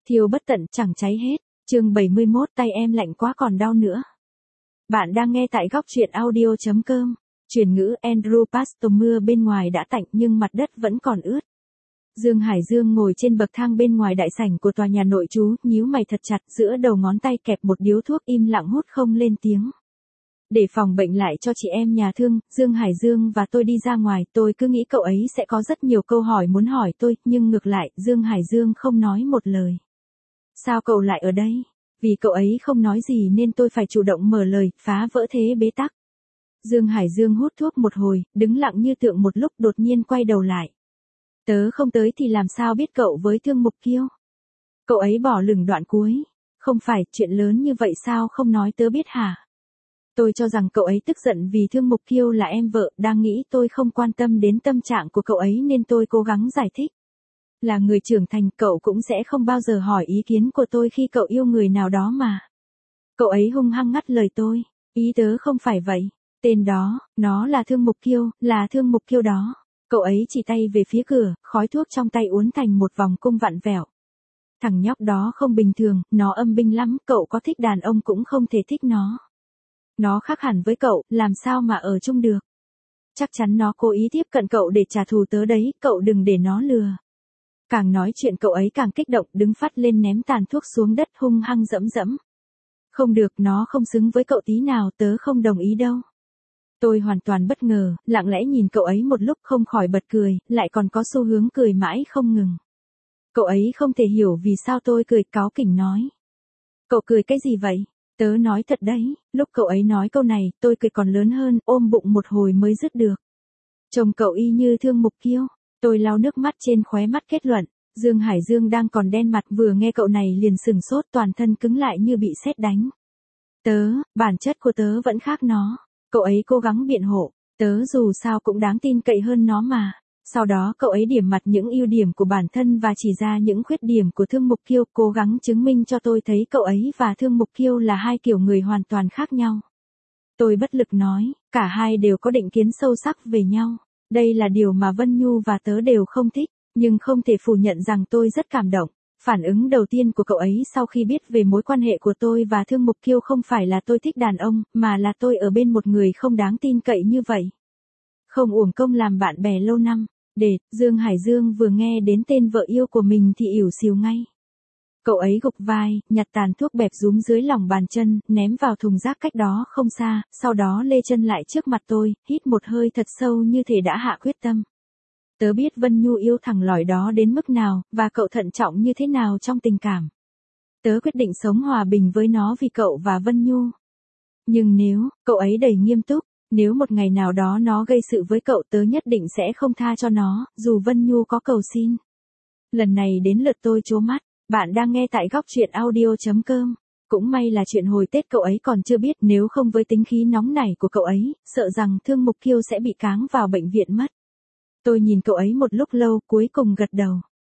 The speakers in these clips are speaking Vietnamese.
Thiêu bất tận chẳng cháy hết. Chương 71 tay em lạnh quá còn đau nữa. Bạn đang nghe tại góc truyện audio.com. Chuyển ngữ Andrew Pastor mưa bên ngoài đã tạnh nhưng mặt đất vẫn còn ướt. Dương Hải Dương ngồi trên bậc thang bên ngoài đại sảnh của tòa nhà nội trú, nhíu mày thật chặt, giữa đầu ngón tay kẹp một điếu thuốc im lặng hút không lên tiếng. Để phòng bệnh lại cho chị em nhà thương, Dương Hải Dương và tôi đi ra ngoài, tôi cứ nghĩ cậu ấy sẽ có rất nhiều câu hỏi muốn hỏi tôi, nhưng ngược lại, Dương Hải Dương không nói một lời. Sao cậu lại ở đây? Vì cậu ấy không nói gì nên tôi phải chủ động mở lời, phá vỡ thế bế tắc. Dương Hải Dương hút thuốc một hồi, đứng lặng như tượng một lúc đột nhiên quay đầu lại. Tớ không tới thì làm sao biết cậu với Thương Mục Kiêu? Cậu ấy bỏ lửng đoạn cuối. Không phải, chuyện lớn như vậy sao không nói tớ biết hả? Tôi cho rằng cậu ấy tức giận vì Thương Mục Kiêu là em vợ, đang nghĩ tôi không quan tâm đến tâm trạng của cậu ấy nên tôi cố gắng giải thích. Là người trưởng thành, cậu cũng sẽ không bao giờ hỏi ý kiến của tôi khi cậu yêu người nào đó mà. Cậu ấy hung hăng ngắt lời tôi, ý tớ không phải vậy. Tên đó, nó là Thương Mục Kiêu, là Thương Mục Kiêu đó. Cậu ấy chỉ tay về phía cửa, khói thuốc trong tay uốn thành một vòng cung vặn vẹo. Thằng nhóc đó không bình thường, nó âm binh lắm, cậu có thích đàn ông cũng không thể thích nó. Nó khác hẳn với cậu, làm sao mà ở chung được. Chắc chắn nó cố ý tiếp cận cậu để trả thù tớ đấy, cậu đừng để nó lừa. Càng nói chuyện cậu ấy càng kích động, đứng phát lên ném tàn thuốc xuống đất hung hăng dẫm dẫm. Không được, nó không xứng với cậu tí nào, tớ không đồng ý đâu. Tôi hoàn toàn bất ngờ, lặng lẽ nhìn cậu ấy một lúc không khỏi bật cười, lại còn có xu hướng cười mãi không ngừng. Cậu ấy không thể hiểu vì sao tôi cười, cáu kỉnh nói. Cậu cười cái gì vậy? Tớ nói thật đấy, lúc cậu ấy nói câu này, tôi cười còn lớn hơn, ôm bụng một hồi mới dứt được. Trông cậu y như Thương Mục Kiêu. Tôi lau nước mắt trên khóe mắt kết luận. Dương Hải Dương đang còn đen mặt, vừa nghe cậu này liền sừng sốt, toàn thân cứng lại như bị sét đánh. Bản chất của tớ vẫn khác nó. Cậu ấy cố gắng biện hộ, tớ dù sao cũng đáng tin cậy hơn nó mà. Sau đó cậu ấy điểm mặt những ưu điểm của bản thân và chỉ ra những khuyết điểm của Thương Mục Kiêu, cố gắng chứng minh cho tôi thấy cậu ấy và Thương Mục Kiêu là hai kiểu người hoàn toàn khác nhau. Tôi bất lực nói, cả hai đều có định kiến sâu sắc về nhau. Đây là điều mà Vân Nhu và tớ đều không thích, nhưng không thể phủ nhận rằng tôi rất cảm động. Phản ứng đầu tiên của cậu ấy sau khi biết về mối quan hệ của tôi và Thương Mục Kiêu không phải là tôi thích đàn ông, mà là tôi ở bên một người không đáng tin cậy như vậy. Không uổng công làm bạn bè lâu năm. Dương Hải Dương vừa nghe đến tên vợ yêu của mình thì ỉu xìu ngay. Cậu ấy gục vai, nhặt tàn thuốc bẹp rúm dưới lòng bàn chân, ném vào thùng rác cách đó không xa, sau đó lê chân lại trước mặt tôi, hít một hơi thật sâu như thể đã hạ quyết tâm. Tớ biết Vân Nhu yêu thằng lỏi đó đến mức nào, và cậu thận trọng như thế nào trong tình cảm. Tớ quyết định sống hòa bình với nó vì cậu và Vân Nhu. Nhưng nếu, cậu ấy đầy nghiêm túc, nếu một ngày nào đó nó gây sự với cậu, tớ nhất định sẽ không tha cho nó, dù Vân Nhu có cầu xin. Lần này đến lượt tôi trố mắt. Bạn đang nghe tại góc truyện audio.com. Cũng may là chuyện hồi Tết cậu ấy còn chưa biết, nếu không với tính khí nóng nảy của cậu ấy, sợ rằng Thương Mục Kiêu sẽ bị cáng vào bệnh viện mất. Tôi nhìn cậu ấy một lúc lâu, cuối cùng gật đầu.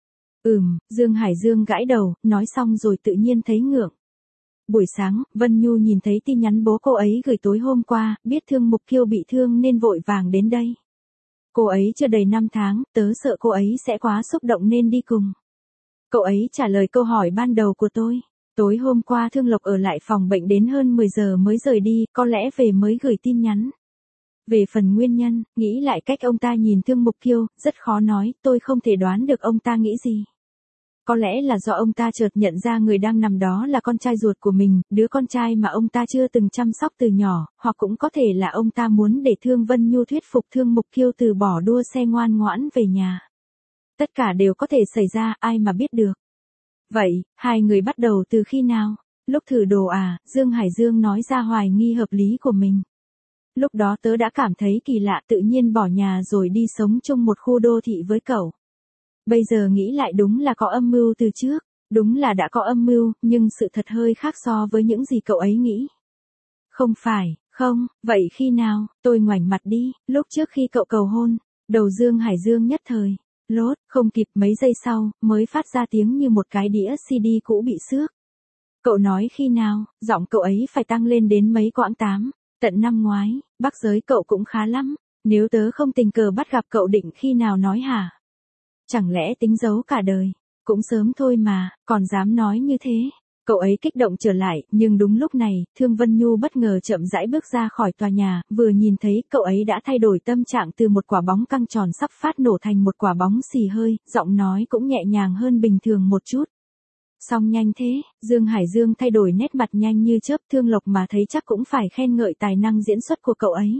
Dương Hải Dương gãi đầu, nói xong rồi tự nhiên thấy ngượng. Buổi sáng, Vân Nhu nhìn thấy tin nhắn bố cô ấy gửi tối hôm qua, biết Thương Mục Kiêu bị thương nên vội vàng đến đây. Cô ấy chưa đầy 5 tháng, tớ sợ cô ấy sẽ quá xúc động nên đi cùng. Cậu ấy trả lời câu hỏi ban đầu của tôi. Tối hôm qua Thương Lộc ở lại phòng bệnh đến hơn 10 giờ mới rời đi, có lẽ về mới gửi tin nhắn. Về phần nguyên nhân, nghĩ lại cách ông ta nhìn Thương Mục Kiêu, rất khó nói, tôi không thể đoán được ông ta nghĩ gì. Có lẽ là do ông ta chợt nhận ra người đang nằm đó là con trai ruột của mình, đứa con trai mà ông ta chưa từng chăm sóc từ nhỏ, hoặc cũng có thể là ông ta muốn để Thương Vân Nhu thuyết phục Thương Mục Kiêu từ bỏ đua xe ngoan ngoãn về nhà. Tất cả đều có thể xảy ra, ai mà biết được. Vậy, hai người bắt đầu từ khi nào? Lúc thử đồ à? Dương Hải Dương nói ra hoài nghi hợp lý của mình. Lúc đó tớ đã cảm thấy kỳ lạ, tự nhiên bỏ nhà rồi đi sống chung một khu đô thị với cậu. Bây giờ nghĩ lại đúng là có âm mưu từ trước. Đúng là đã có âm mưu, nhưng sự thật hơi khác so với những gì cậu ấy nghĩ. Không phải, không, vậy khi nào? Tôi ngoảnh mặt đi, lúc trước khi cậu cầu hôn. Đầu Dương Hải Dương nhất thời. Lốt, không kịp mấy giây sau, mới phát ra tiếng như một cái đĩa CD cũ bị xước. Cậu nói khi nào? Giọng cậu ấy phải tăng lên đến mấy quãng 8. Tận năm ngoái, Bắc giới cậu cũng khá lắm. Nếu tớ không tình cờ bắt gặp cậu định khi nào nói hả? Chẳng lẽ tính giấu cả đời? Cũng sớm thôi mà, còn dám nói như thế. Cậu ấy kích động trở lại, nhưng đúng lúc này, Thương Vân Nhu bất ngờ chậm rãi bước ra khỏi tòa nhà, vừa nhìn thấy cậu ấy đã thay đổi tâm trạng từ một quả bóng căng tròn sắp phát nổ thành một quả bóng xì hơi, giọng nói cũng nhẹ nhàng hơn bình thường một chút. Xong nhanh thế, Dương Hải Dương thay đổi nét mặt nhanh như chớp, Thương Lộc mà thấy chắc cũng phải khen ngợi tài năng diễn xuất của cậu ấy.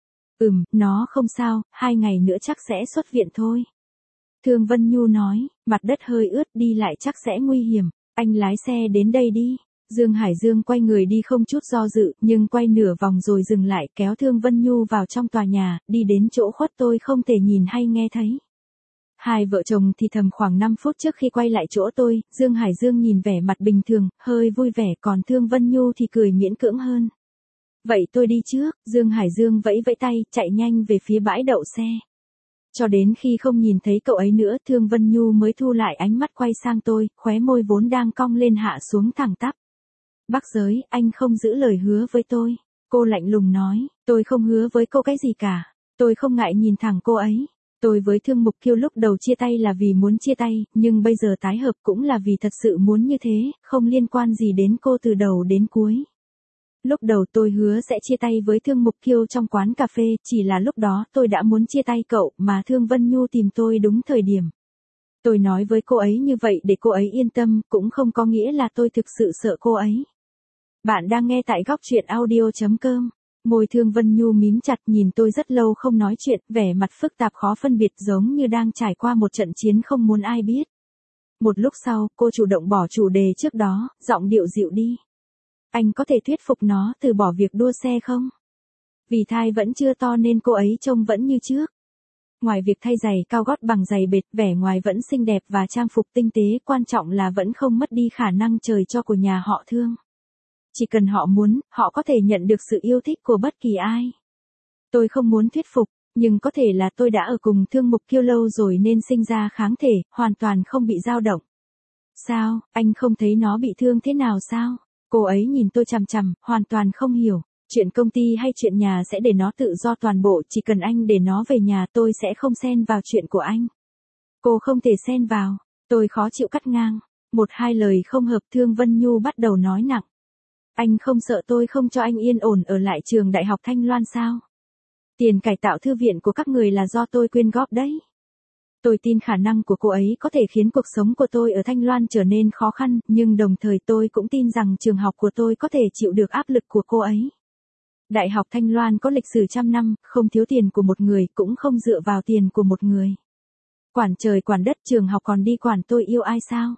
Nó không sao, 2 ngày nữa chắc sẽ xuất viện thôi. Thương Vân Nhu nói, mặt đất hơi ướt đi lại chắc sẽ nguy hiểm, anh lái xe đến đây đi. Dương Hải Dương quay người đi không chút do dự, nhưng quay nửa vòng rồi dừng lại kéo Thương Vân Nhu vào trong tòa nhà, đi đến chỗ khuất tôi không thể nhìn hay nghe thấy. Hai vợ chồng thì thầm khoảng 5 phút trước khi quay lại chỗ tôi, Dương Hải Dương nhìn vẻ mặt bình thường, hơi vui vẻ, còn Thương Vân Nhu thì cười miễn cưỡng hơn. Vậy tôi đi trước, Dương Hải Dương vẫy vẫy tay, chạy nhanh về phía bãi đậu xe. Cho đến khi không nhìn thấy cậu ấy nữa, Thương Vân Nhu mới thu lại ánh mắt quay sang tôi, khóe môi vốn đang cong lên hạ xuống thẳng tắp. Bác Giới, anh không giữ lời hứa với tôi. Cô lạnh lùng nói, tôi không hứa với cô cái gì cả. Tôi không ngại nhìn thẳng cô ấy. Tôi với Thương Mục Kiêu lúc đầu chia tay là vì muốn chia tay, nhưng bây giờ tái hợp cũng là vì thật sự muốn như thế, không liên quan gì đến cô từ đầu đến cuối. Lúc đầu tôi hứa sẽ chia tay với Thương Mục Kiêu trong quán cà phê, chỉ là lúc đó tôi đã muốn chia tay cậu mà Thương Vân Nhu tìm tôi đúng thời điểm. Tôi nói với cô ấy như vậy để cô ấy yên tâm, cũng không có nghĩa là tôi thực sự sợ cô ấy. Bạn đang nghe tại góc truyện audio.com. Môi Thương Vân Nhu mím chặt nhìn tôi rất lâu không nói chuyện, vẻ mặt phức tạp khó phân biệt giống như đang trải qua một trận chiến không muốn ai biết. Một lúc sau, cô chủ động bỏ chủ đề trước đó, giọng điệu dịu đi. Anh có thể thuyết phục nó từ bỏ việc đua xe không? Vì thai vẫn chưa to nên cô ấy trông vẫn như trước. Ngoài việc thay giày cao gót bằng giày bệt, vẻ ngoài vẫn xinh đẹp và trang phục tinh tế, quan trọng là vẫn không mất đi khả năng trời cho của nhà họ Thương. Chỉ cần họ muốn, họ có thể nhận được sự yêu thích của bất kỳ ai. Tôi không muốn thuyết phục, nhưng có thể là tôi đã ở cùng Thương Mục Kiêu lâu rồi nên sinh ra kháng thể, hoàn toàn không bị dao động. Sao, anh không thấy nó bị thương thế nào sao? Cô ấy nhìn tôi chằm chằm, hoàn toàn không hiểu. Chuyện công ty hay chuyện nhà sẽ để nó tự do toàn bộ, chỉ cần anh để nó về nhà tôi sẽ không xen vào chuyện của anh. Cô không thể xen vào, tôi khó chịu cắt ngang. Một hai lời không hợp, Thương Vân Nhu bắt đầu nói nặng. Anh không sợ tôi không cho anh yên ổn ở lại trường Đại học Thanh Loan sao? Tiền cải tạo thư viện của các người là do tôi quyên góp đấy. Tôi tin khả năng của cô ấy có thể khiến cuộc sống của tôi ở Thanh Loan trở nên khó khăn, nhưng đồng thời tôi cũng tin rằng trường học của tôi có thể chịu được áp lực của cô ấy. Đại học Thanh Loan có lịch sử trăm năm, không thiếu tiền của một người, cũng không dựa vào tiền của một người. Quản trời quản đất, trường học còn đi quản tôi yêu ai sao?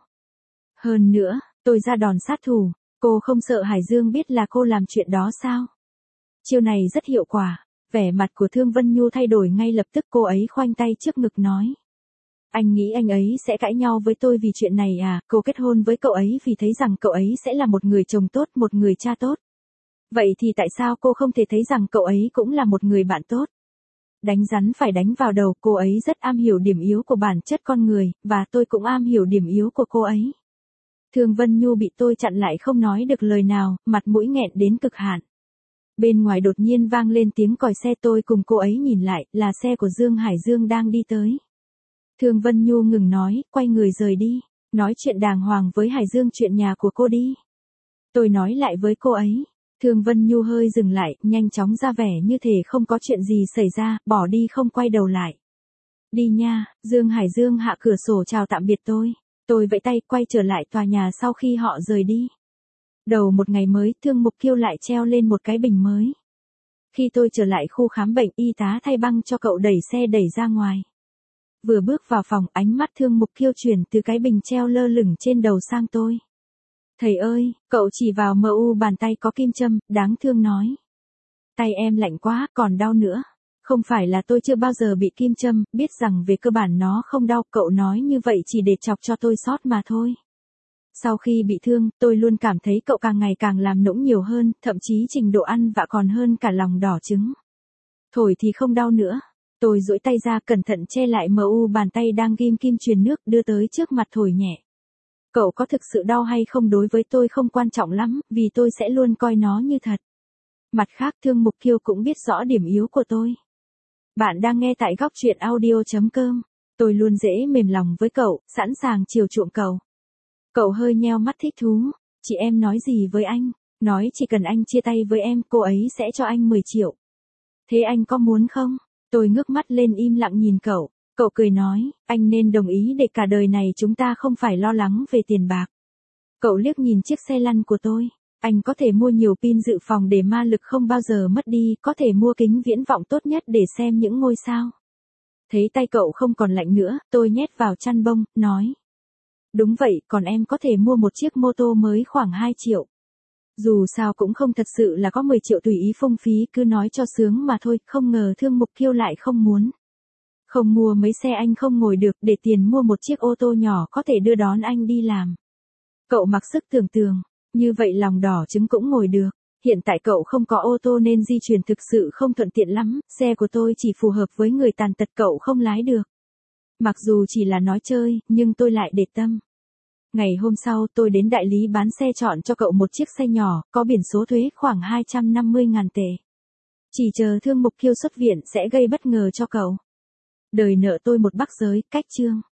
Hơn nữa, tôi ra đòn sát thủ, cô không sợ Hải Dương biết là cô làm chuyện đó sao? Chiêu này rất hiệu quả. Vẻ mặt của Thương Vân Nhu thay đổi ngay lập tức, cô ấy khoanh tay trước ngực nói. Anh nghĩ anh ấy sẽ cãi nhau với tôi vì chuyện này à? Cô kết hôn với cậu ấy vì thấy rằng cậu ấy sẽ là một người chồng tốt, một người cha tốt. Vậy thì tại sao cô không thể thấy rằng cậu ấy cũng là một người bạn tốt? Đánh rắn phải đánh vào đầu, cô ấy rất am hiểu điểm yếu của bản chất con người, và tôi cũng am hiểu điểm yếu của cô ấy. Thương Vân Nhu bị tôi chặn lại không nói được lời nào, mặt mũi nghẹn đến cực hạn. Bên ngoài đột nhiên vang lên tiếng còi xe, tôi cùng cô ấy nhìn lại, là xe của Dương Hải Dương đang đi tới. Thương Vân Nhu ngừng nói, quay người rời đi, nói chuyện đàng hoàng với Hải Dương chuyện nhà của cô đi. Tôi nói lại với cô ấy. Thương Vân Nhu hơi dừng lại, nhanh chóng ra vẻ như thể không có chuyện gì xảy ra, bỏ đi không quay đầu lại. Đi nha, Dương Hải Dương hạ cửa sổ chào tạm biệt tôi. Tôi vẫy tay quay trở lại tòa nhà sau khi họ rời đi. Đầu một ngày mới, Thương Mục Kiêu lại treo lên một cái bình mới. Khi tôi trở lại khu khám bệnh, y tá thay băng cho cậu đẩy xe đẩy ra ngoài. Vừa bước vào phòng, ánh mắt Thương Mục Kiêu chuyển từ cái bình treo lơ lửng trên đầu sang tôi. Thầy ơi, cậu chỉ vào mu bàn tay có kim châm, đáng thương nói. Tay em lạnh quá, còn đau nữa. Không phải là tôi chưa bao giờ bị kim châm, biết rằng về cơ bản nó không đau, cậu nói như vậy chỉ để chọc cho tôi sót mà thôi. Sau khi bị thương, tôi luôn cảm thấy cậu càng ngày càng làm nũng nhiều hơn, thậm chí trình độ ăn vạ còn hơn cả lòng đỏ trứng. Thổi thì không đau nữa. Tôi duỗi tay ra cẩn thận che lại mu bàn tay đang ghim kim truyền nước, đưa tới trước mặt thổi nhẹ. Cậu có thực sự đau hay không đối với tôi không quan trọng lắm, vì tôi sẽ luôn coi nó như thật. Mặt khác, Thương Mục Kiêu cũng biết rõ điểm yếu của tôi. Bạn đang nghe tại góc truyện audio.com. Tôi luôn dễ mềm lòng với cậu, sẵn sàng chiều chuộng cậu. Cậu hơi nheo mắt thích thú. Chị em nói gì với anh? Nói chỉ cần anh chia tay với em, cô ấy sẽ cho anh 10 triệu. Thế anh có muốn không? Tôi ngước mắt lên im lặng nhìn cậu. Cậu cười nói, anh nên đồng ý để cả đời này chúng ta không phải lo lắng về tiền bạc. Cậu liếc nhìn chiếc xe lăn của tôi. Anh có thể mua nhiều pin dự phòng để ma lực không bao giờ mất đi, có thể mua kính viễn vọng tốt nhất để xem những ngôi sao. Thấy tay cậu không còn lạnh nữa, tôi nhét vào chăn bông, nói. Đúng vậy, còn em có thể mua một chiếc mô tô mới khoảng 2 triệu. Dù sao cũng không thật sự là có 10 triệu tùy ý phung phí, cứ nói cho sướng mà thôi, không ngờ Thương Mục Kiêu lại không muốn. Không mua mấy xe anh không ngồi được, để tiền mua một chiếc ô tô nhỏ có thể đưa đón anh đi làm. Cậu mặc sức tưởng tượng, như vậy lòng đỏ trứng cũng ngồi được. Hiện tại cậu không có ô tô nên di chuyển thực sự không thuận tiện lắm, xe của tôi chỉ phù hợp với người tàn tật, cậu không lái được. Mặc dù chỉ là nói chơi, nhưng tôi lại để tâm. Ngày hôm sau tôi đến đại lý bán xe chọn cho cậu một chiếc xe nhỏ, có biển số thuế khoảng 250.000 tệ. Chỉ chờ Thương Mục Kiêu xuất viện sẽ gây bất ngờ cho cậu. Đời nợ tôi một bắc giới, cách chương.